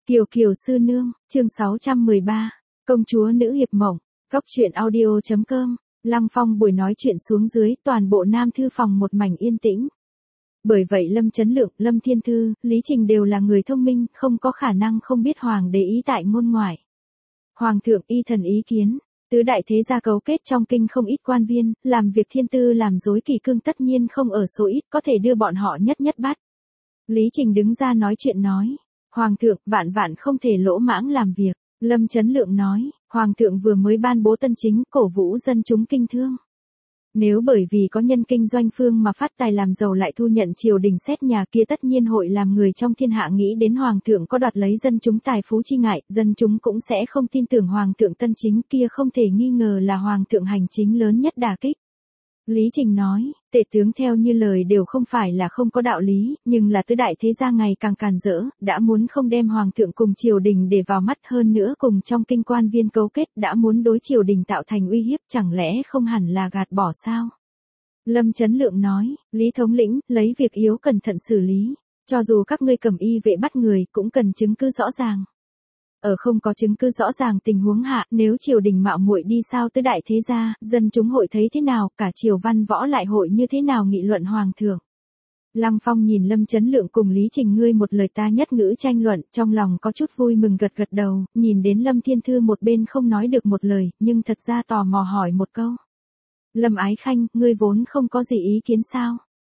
Kiều Kiều sư nương, chương 613, công chúa nữ hiệp mộng, góc truyện audio.com, Lăng Phong buổi nói chuyện xuống dưới, toàn bộ Nam Thư phòng một mảnh yên tĩnh. Bởi vậy Lâm Chấn Lượng, Lâm Thiên Thư, Lý Trình đều là người thông minh, không có khả năng không biết Hoàng đế ý tại ngôn ngoại. Hoàng thượng y thần ý kiến, tứ đại thế gia cấu kết trong kinh không ít quan viên, làm việc thiên tư làm dối kỳ cương tất nhiên không ở số ít, có thể đưa bọn họ nhất nhất bắt. Lý Trình đứng ra nói chuyện nói. Hoàng thượng, vạn vạn không thể lỗ mãng làm việc. Lâm Chấn Lượng nói, Hoàng thượng vừa mới ban bố tân chính, cổ vũ dân chúng kinh thương. Nếu bởi vì có nhân kinh doanh phương mà phát tài làm giàu lại thu nhận triều đình xét nhà kia, tất nhiên hội làm người trong thiên hạ nghĩ đến Hoàng thượng có đoạt lấy dân chúng tài phú chi ngại, dân chúng cũng sẽ không tin tưởng Hoàng thượng tân chính kia, không thể nghi ngờ là Hoàng thượng hành chính lớn nhất đả kích. Lý Trình nói, tể tướng theo như lời đều không phải là không có đạo lý, nhưng là tứ đại thế gia ngày càng càn rỡ, đã muốn không đem Hoàng thượng cùng triều đình để vào mắt, hơn nữa cùng trong kinh quan viên cấu kết, đã muốn đối triều đình tạo thành uy hiếp, chẳng lẽ không hẳn là gạt bỏ sao? Lâm Chấn Lượng nói, Lý thống lĩnh, lấy việc yếu cẩn thận xử lý, cho dù các ngươi cầm y vệ bắt người, cũng cần chứng cứ rõ ràng. Ở không có chứng cứ rõ ràng tình huống hạ, nếu triều đình mạo muội đi sao tứ đại thế gia, dân chúng hội thấy thế nào, cả triều văn võ lại hội như thế nào nghị luận Hoàng thượng. Lăng Phong nhìn Lâm Chấn Lượng cùng Lý Trình ngươi một lời ta nhất ngữ tranh luận, trong lòng có chút vui mừng gật gật đầu, nhìn đến Lâm Thiên Thư một bên không nói được một lời, nhưng thật ra tò mò hỏi một câu. Lâm Ái Khanh, ngươi vốn không có gì ý kiến sao?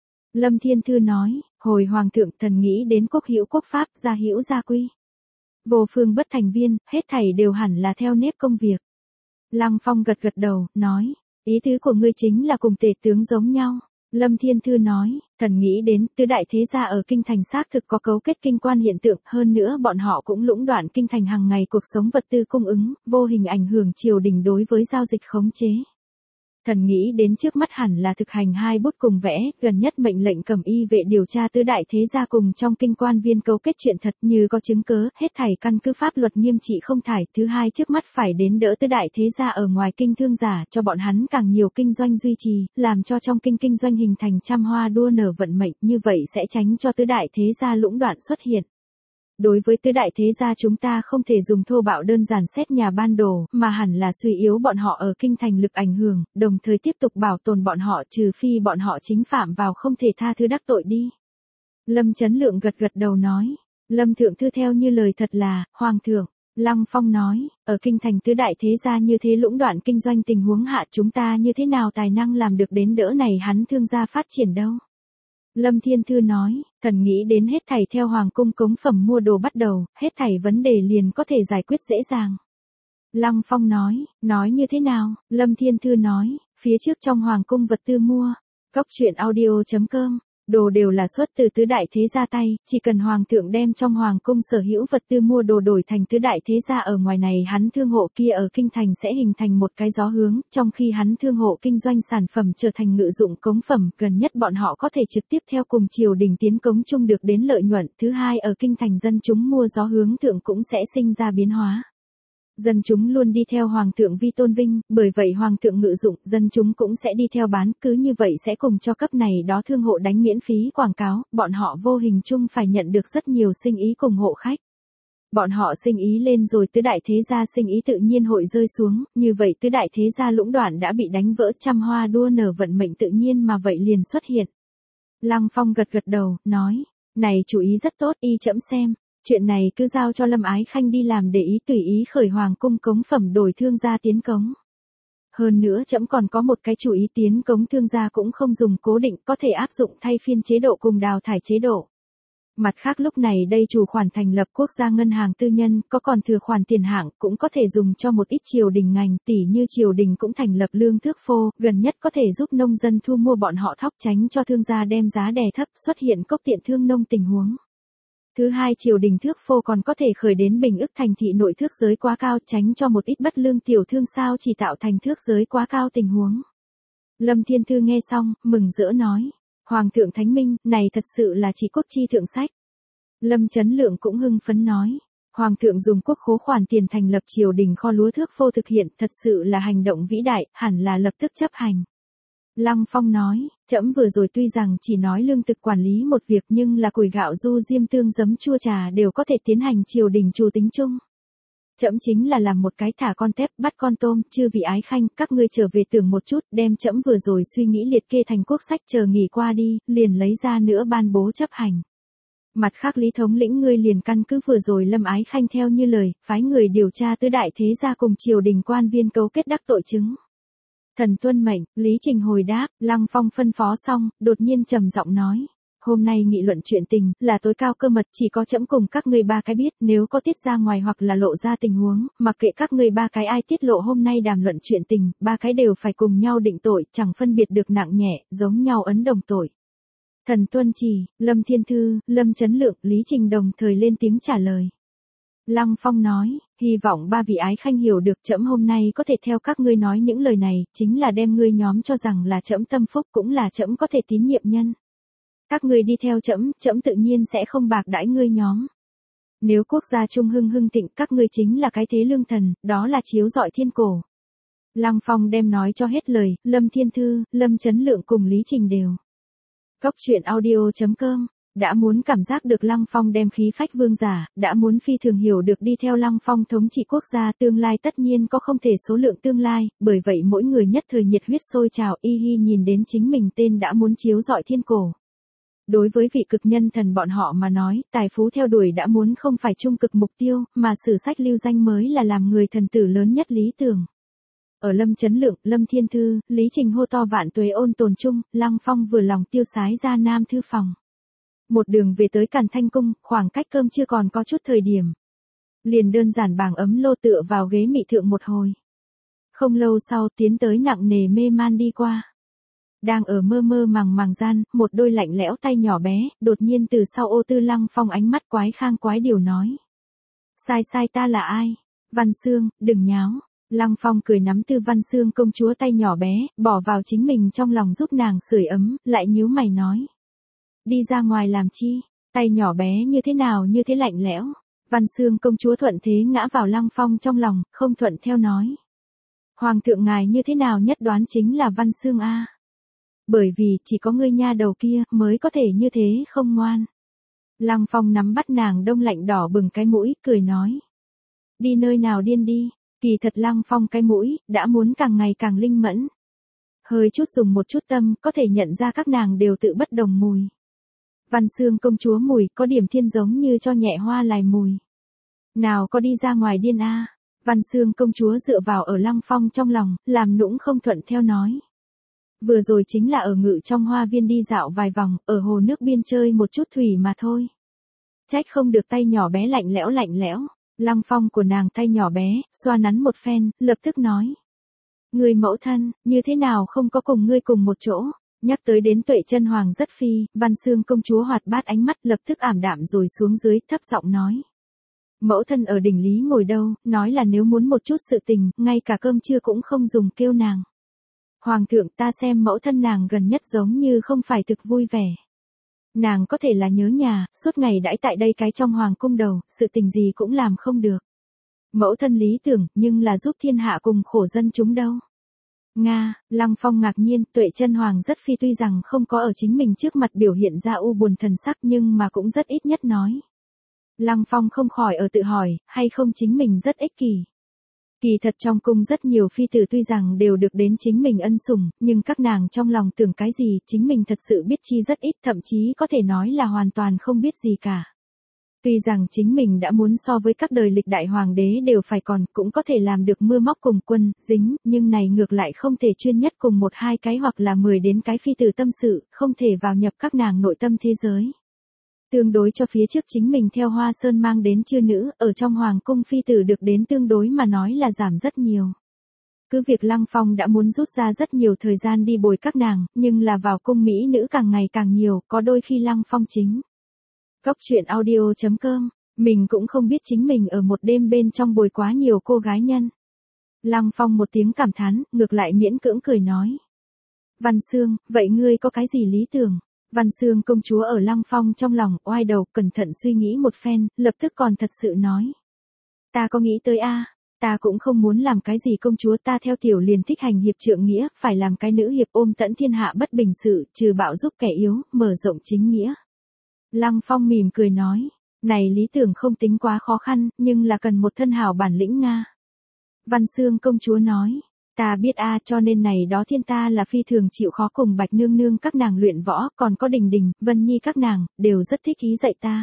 Lâm Thiên Thư nói, hồi Hoàng thượng thần nghĩ đến quốc hữu quốc pháp, gia hữu gia quy. Vô phương bất thành viên, hết thảy đều hẳn là theo nếp công việc. Lăng Phong gật gật đầu, nói, ý tứ của ngươi chính là cùng tể tướng giống nhau. Lâm Thiên Thư nói, thần nghĩ đến tứ đại thế gia ở kinh thành xác thực có cấu kết kinh quan hiện tượng, hơn nữa bọn họ cũng lũng đoạn kinh thành hàng ngày cuộc sống vật tư cung ứng, vô hình ảnh hưởng triều đình đối với giao dịch khống chế. Thần nghĩ đến trước mắt hẳn là thực hành hai bút cùng vẽ, gần nhất mệnh lệnh cầm y vệ điều tra tứ đại thế gia cùng trong kinh quan viên cấu kết chuyện thật, như có chứng cớ, hết thảy căn cứ pháp luật nghiêm trị không thải. Thứ hai, trước mắt phải đến đỡ tứ đại thế gia ở ngoài kinh thương giả, cho bọn hắn càng nhiều kinh doanh duy trì, làm cho trong kinh doanh hình thành trăm hoa đua nở vận mệnh, như vậy sẽ tránh cho tứ đại thế gia lũng đoạn xuất hiện. Đối với tứ đại thế gia chúng ta không thể dùng thô bạo đơn giản xét nhà ban đồ, mà hẳn là suy yếu bọn họ ở kinh thành lực ảnh hưởng, đồng thời tiếp tục bảo tồn bọn họ, trừ phi bọn họ chính phạm vào không thể tha thứ đắc tội đi. Lâm Chấn Lượng gật gật đầu nói, Lâm thượng thư theo như lời thật là, Hoàng thượng. Lăng Phong nói, ở kinh thành tứ đại thế gia như thế lũng đoạn kinh doanh tình huống hạ, chúng ta như thế nào tài năng làm được đến đỡ này hắn thương gia phát triển đâu. Lâm Thiên Thư nói, thần nghĩ đến hết thảy theo hoàng cung cống phẩm mua đồ bắt đầu, hết thảy vấn đề liền có thể giải quyết dễ dàng. Lăng Phong nói như thế nào? Lâm Thiên Thư nói, phía trước trong hoàng cung vật tư mua, góc truyện audio.com, đồ đều là xuất từ tứ đại thế gia tay, chỉ cần hoàng thượng đem trong hoàng cung sở hữu vật tư mua đồ đổi thành tứ đại thế gia ở ngoài này, hắn thương hộ kia ở kinh thành sẽ hình thành một cái gió hướng, trong khi hắn thương hộ kinh doanh sản phẩm trở thành ngự dụng cống phẩm, gần nhất bọn họ có thể trực tiếp theo cùng triều đình tiến cống chung được đến lợi nhuận. Thứ hai, ở kinh thành dân chúng mua gió hướng thượng cũng sẽ sinh ra biến hóa. Dân chúng luôn đi theo hoàng thượng vi tôn vinh, bởi vậy hoàng thượng ngự dụng, dân chúng cũng sẽ đi theo bán, cứ như vậy sẽ cùng cho cấp này đó thương hộ đánh miễn phí quảng cáo, bọn họ vô hình chung phải nhận được rất nhiều sinh ý cùng hộ khách. Bọn họ sinh ý lên rồi tứ đại thế gia sinh ý tự nhiên hội rơi xuống, như vậy tứ đại thế gia lũng đoạn đã bị đánh vỡ, trăm hoa đua nở vận mệnh tự nhiên mà vậy liền xuất hiện. Lăng Phong gật gật đầu, nói, này chủ ý rất tốt, y trẫm xem. Chuyện này cứ giao cho Lâm Ái Khanh đi làm, để ý tùy ý khởi hoàng cung cống phẩm đổi thương gia tiến cống. Hơn nữa trẫm còn có một cái chủ ý, tiến cống thương gia cũng không dùng cố định, có thể áp dụng thay phiên chế độ cùng đào thải chế độ. Mặt khác lúc này đây chủ khoản thành lập quốc gia ngân hàng tư nhân, có còn thừa khoản tiền hạng cũng có thể dùng cho một ít triều đình ngành, tỉ như triều đình cũng thành lập lương thước phô, gần nhất có thể giúp nông dân thu mua bọn họ thóc, tránh cho thương gia đem giá đè thấp, xuất hiện cốc tiện thương nông tình huống. Thứ hai, triều đình thước phô còn có thể khởi đến bình ức thành thị nội thước giới quá cao, tránh cho một ít bất lương tiểu thương sao chỉ tạo thành thước giới quá cao tình huống. Lâm Thiên Thư nghe xong, mừng rỡ nói, Hoàng thượng thánh minh, này thật sự là chỉ quốc chi thượng sách. Lâm Chấn Lượng cũng hưng phấn nói, Hoàng thượng dùng quốc khố khoản tiền thành lập triều đình kho lúa thước phô thực hiện, thật sự là hành động vĩ đại, hẳn là lập tức chấp hành. Lăng Phong nói, trẫm vừa rồi tuy rằng chỉ nói lương thực quản lý một việc nhưng là củi gạo du diêm tương giấm chua trà đều có thể tiến hành triều đình chủ tính chung. Trẫm chính là làm một cái thả con tép bắt con tôm, chư vị ái khanh, các ngươi trở về tưởng một chút, đem trẫm vừa rồi suy nghĩ liệt kê thành quốc sách, chờ nghỉ qua đi, liền lấy ra nữa ban bố chấp hành. Mặt khác Lý thống lĩnh ngươi liền căn cứ vừa rồi Lâm ái khanh theo như lời, phái người điều tra tứ đại thế gia cùng triều đình quan viên cấu kết đắc tội chứng. Thần tuân mệnh, Lý Trình hồi đáp. Lăng Phong phân phó xong, đột nhiên trầm giọng nói. Hôm nay nghị luận chuyện tình, là tối cao cơ mật, chỉ có trẫm cùng các ngươi ba cái biết, nếu có tiết ra ngoài hoặc là lộ ra tình huống, mặc kệ các ngươi ba cái ai tiết lộ hôm nay đàm luận chuyện tình, ba cái đều phải cùng nhau định tội, chẳng phân biệt được nặng nhẹ, giống nhau ấn đồng tội. Thần tuân chỉ. Lâm Thiên Thư, Lâm Chấn Lượng, Lý Trình đồng thời lên tiếng trả lời. Lăng Phong nói, hy vọng ba vị ái khanh hiểu được trẫm hôm nay có thể theo các ngươi nói những lời này, chính là đem ngươi nhóm cho rằng là trẫm tâm phúc, cũng là trẫm có thể tín nhiệm nhân. Các ngươi đi theo trẫm, trẫm tự nhiên sẽ không bạc đãi ngươi nhóm. Nếu quốc gia trung hưng thịnh, các ngươi chính là cái thế lương thần, đó là chiếu rọi thiên cổ. Lăng Phong đem nói cho hết lời, Lâm Thiên Thư, Lâm Chấn Lượng cùng Lý Trình đều. Góc truyện audio.com. Đã muốn cảm giác được Lăng Phong đem khí phách vương giả, đã muốn phi thường hiểu được đi theo Lăng Phong thống trị quốc gia tương lai tất nhiên có không thể số lượng tương lai, bởi vậy mỗi người nhất thời nhiệt huyết sôi trào y hi nhìn đến chính mình tên đã muốn chiếu rọi thiên cổ. Đối với vị cực nhân thần bọn họ mà nói, tài phú theo đuổi đã muốn không phải trung cực mục tiêu, mà sử sách lưu danh mới là làm người thần tử lớn nhất lý tưởng. Ở Lâm Chấn Lượng, Lâm Thiên Thư, Lý Trình hô to vạn tuế ôn tồn chung, Lăng Phong vừa lòng tiêu sái ra Nam thư phòng. Một đường về tới Càn Thanh Cung, khoảng cách cơm chưa còn có chút thời điểm. Liền đơn giản bảng ấm lô tựa vào ghế mị thượng một hồi. Không lâu sau tiến tới nặng nề mê man đi qua. Đang ở mơ mơ màng gian, một đôi lạnh lẽo tay nhỏ bé, đột nhiên từ sau ô tư Lăng Phong ánh mắt quái khang quái điều nói. Sai ta là ai? Văn Xương, đừng nháo. Lăng Phong cười nắm Tư Văn Xương công chúa tay nhỏ bé, bỏ vào chính mình trong lòng giúp nàng sưởi ấm, lại nhíu mày nói. Đi ra ngoài làm chi? Tay nhỏ bé như thế nào như thế lạnh lẽo. Văn Xương công chúa thuận thế ngã vào Lăng Phong trong lòng, không thuận theo nói. Hoàng thượng ngài như thế nào nhất đoán chính là Văn Xương a. Bởi vì chỉ có ngươi nha đầu kia mới có thể như thế không ngoan. Lăng Phong nắm bắt nàng đông lạnh đỏ bừng cái mũi, cười nói. Đi nơi nào điên đi. Kỳ thật Lăng Phong cái mũi, đã muốn càng ngày càng linh mẫn. Hơi chút dùng một chút tâm, có thể nhận ra các nàng đều tự bất đồng mùi. Văn Xương công chúa mùi, có điểm thiên giống như cho nhẹ hoa lại mùi. Nào có đi ra ngoài điên a. Văn Xương công chúa dựa vào ở Lăng Phong trong lòng, làm nũng không thuận theo nói. Vừa rồi chính là ở ngự trong hoa viên đi dạo vài vòng, ở hồ nước biên chơi một chút thủy mà thôi. Trách không được tay nhỏ bé lạnh lẽo. Lăng Phong của nàng tay nhỏ bé, xoa nắn một phen, lập tức nói. Người mẫu thân, như thế nào không có cùng ngươi cùng một chỗ? Nhắc tới đến Tuệ Chân Hoàng rất phi, Văn Xương công chúa hoạt bát ánh mắt lập tức ảm đạm rồi xuống dưới, thấp giọng nói. Mẫu thân ở đỉnh lý ngồi đâu, nói là nếu muốn một chút sự tình, ngay cả cơm trưa cũng không dùng kêu nàng. Hoàng thượng ta xem mẫu thân nàng gần nhất giống như không phải thực vui vẻ. Nàng có thể là nhớ nhà, suốt ngày đãi tại đây cái trong hoàng cung đầu, sự tình gì cũng làm không được. Mẫu thân lý tưởng, nhưng là giúp thiên hạ cùng khổ dân chúng đâu. Nga, Lăng Phong ngạc nhiên, Tuệ Chân Hoàng rất phi tuy rằng không có ở chính mình trước mặt biểu hiện ra u buồn thần sắc nhưng mà cũng rất ít nhất nói. Lăng Phong không khỏi ở tự hỏi, hay không chính mình rất ích kỷ. Kỳ thật trong cung rất nhiều phi tử tuy rằng đều được đến chính mình ân sủng, nhưng các nàng trong lòng tưởng cái gì chính mình thật sự biết chi rất ít, thậm chí có thể nói là hoàn toàn không biết gì cả. Tuy rằng chính mình đã muốn so với các đời lịch đại hoàng đế đều phải còn, cũng có thể làm được mưa móc cùng quân, dính, nhưng này ngược lại không thể chuyên nhất cùng một hai cái hoặc là 10 đến cái phi tử tâm sự, không thể vào nhập các nàng nội tâm thế giới. Tương đối cho phía trước chính mình theo Hoa Sơn mang đến chư nữ, ở trong hoàng cung phi tử được đến tương đối mà nói là giảm rất nhiều. Cứ việc Lăng Phong đã muốn rút ra rất nhiều thời gian đi bồi các nàng, nhưng là vào cung mỹ nữ càng ngày càng nhiều, có đôi khi Lăng Phong chính. Góc truyện audio.com, mình cũng không biết chính mình ở một đêm bên trong bồi quá nhiều cô gái nhân. Lăng Phong một tiếng cảm thán, ngược lại miễn cưỡng cười nói. Văn Xương, vậy ngươi có cái gì lý tưởng? Văn Xương công chúa ở Lăng Phong trong lòng, oai đầu, cẩn thận suy nghĩ một phen, lập tức còn thật sự nói. Ta có nghĩ tới a. Ta cũng không muốn làm cái gì công chúa, ta theo tiểu liền thích hành hiệp trượng nghĩa, phải làm cái nữ hiệp ôm tẫn thiên hạ bất bình sự, trừ bạo giúp kẻ yếu, mở rộng chính nghĩa. Lăng Phong mỉm cười nói, này lý tưởng không tính quá khó khăn, nhưng là cần một thân hảo bản lĩnh Nga. Văn Xương công chúa nói, ta biết cho nên này đó thiên ta là phi thường chịu khó cùng Bạch Nương Nương các nàng luyện võ, còn có Đình Đình, Vân Nhi các nàng, đều rất thích ý dạy ta.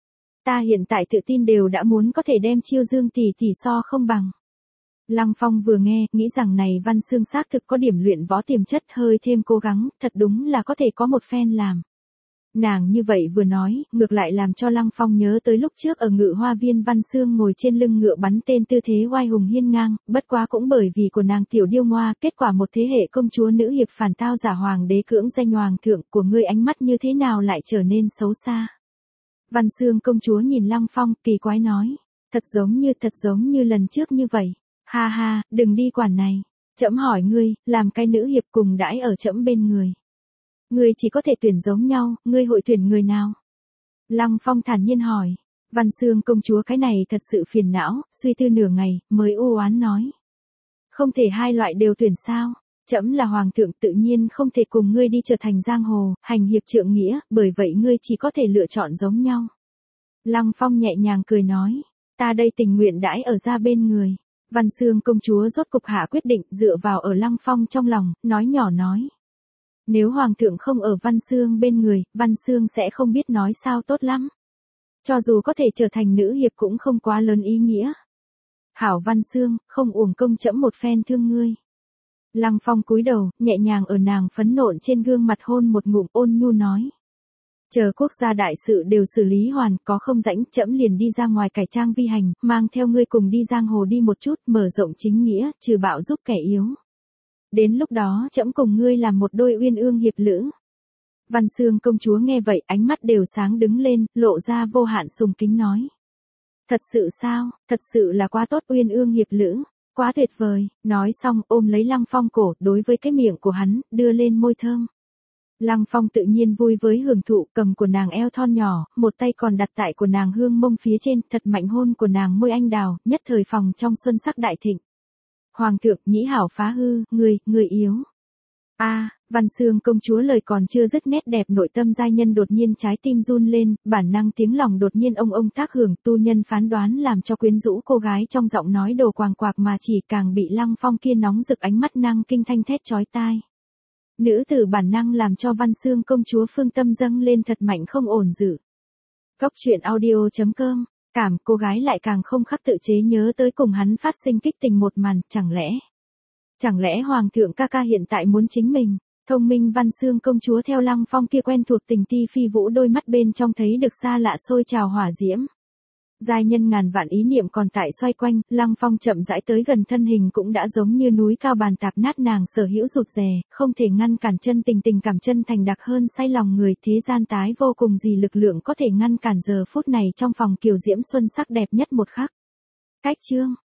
Ta hiện tại tự tin đều đã muốn có thể đem Chiêu Dương tỷ tỷ so không bằng. Lăng Phong vừa nghe, nghĩ rằng này Văn Xương xác thực có điểm luyện võ tiềm chất, hơi thêm cố gắng, thật đúng là có thể có một phen làm. Nàng như vậy vừa nói, ngược lại làm cho Lăng Phong nhớ tới lúc trước ở Ngự Hoa Viên Văn Xương ngồi trên lưng ngựa bắn tên tư thế oai hùng hiên ngang, bất quá cũng bởi vì của nàng tiểu điêu ngoa, kết quả một thế hệ công chúa nữ hiệp phản tao giả hoàng đế cưỡng danh hoàng thượng, của ngươi ánh mắt như thế nào lại trở nên xấu xa. Văn Xương công chúa nhìn Lăng Phong, kỳ quái nói, thật giống như lần trước như vậy. Ha ha, đừng đi quản này. Trẫm hỏi ngươi, làm cái nữ hiệp cùng đãi ở trẫm bên người. Ngươi chỉ có thể tuyển giống nhau, ngươi hội tuyển người nào? Lăng Phong thản nhiên hỏi. Văn Xương công chúa cái này thật sự phiền não, suy tư nửa ngày, mới u oán nói. Không thể hai loại đều tuyển sao? Trẫm là hoàng thượng tự nhiên không thể cùng ngươi đi trở thành giang hồ, hành hiệp trượng nghĩa, bởi vậy ngươi chỉ có thể lựa chọn giống nhau. Lăng Phong nhẹ nhàng cười nói, ta đây tình nguyện đãi ở ra bên người. Văn Xương công chúa rốt cục hạ quyết định, dựa vào ở Lăng Phong trong lòng, nói nhỏ nói. Nếu hoàng thượng không ở Văn Xương bên người, Văn Xương sẽ không biết nói sao tốt lắm. Cho dù có thể trở thành nữ hiệp cũng không quá lớn ý nghĩa. Hảo Văn Xương, không uổng công trẫm một phen thương ngươi. Lăng Phong cúi đầu, nhẹ nhàng ở nàng phấn nộn trên gương mặt hôn một ngụm, ôn nhu nói. Chờ quốc gia đại sự đều xử lý hoàn, có không rảnh, trẫm liền đi ra ngoài cải trang vi hành, mang theo ngươi cùng đi giang hồ đi một chút, mở rộng chính nghĩa, trừ bạo giúp kẻ yếu. Đến lúc đó trẫm cùng ngươi làm một đôi uyên ương hiệp lữ. Văn Xương công chúa nghe vậy, ánh mắt đều sáng đứng lên, lộ ra vô hạn sùng kính nói. Thật sự sao, thật sự là quá tốt, uyên ương hiệp lữ, quá tuyệt vời. Nói xong ôm lấy Lăng Phong cổ, đối với cái miệng của hắn, đưa lên môi thơm. Lăng Phong tự nhiên vui với hưởng thụ, cầm của nàng eo thon nhỏ, một tay còn đặt tại của nàng hương mông phía trên, thật mạnh hôn của nàng môi anh đào, nhất thời phòng trong xuân sắc đại thịnh. Hoàng thượng, nhĩ hảo phá hư, người yếu. Văn Xương công chúa lời còn chưa dứt, nét đẹp nội tâm giai nhân đột nhiên trái tim run lên, bản năng tiếng lòng đột nhiên ông thác hưởng, tu nhân phán đoán làm cho quyến rũ cô gái trong giọng nói đồ quàng quạc mà chỉ càng bị Lăng Phong kia nóng rực ánh mắt năng kinh thanh thét chói tai. Nữ tử bản năng làm cho Văn Xương công chúa phương tâm dâng lên thật mạnh không ổn dự. Góc truyện audio.com, cảm cô gái lại càng không khắc tự chế nhớ tới cùng hắn phát sinh kích tình một màn, chẳng lẽ hoàng thượng ca ca hiện tại muốn chính mình. Thông minh Văn Xương công chúa theo Lăng Phong kia quen thuộc tình ti phi vũ đôi mắt bên trong thấy được xa lạ sôi trào hỏa diễm. Giai nhân ngàn vạn ý niệm còn tại xoay quanh, Lăng Phong chậm rãi tới gần, thân hình cũng đã giống như núi cao bàn tạp nát, nàng sở hữu rụt rè, không thể ngăn cản chân tình cảm chân thành đặc hơn say lòng người, thế gian tái vô cùng gì lực lượng có thể ngăn cản giờ phút này trong phòng kiều diễm xuân sắc đẹp nhất một khắc. Cách chương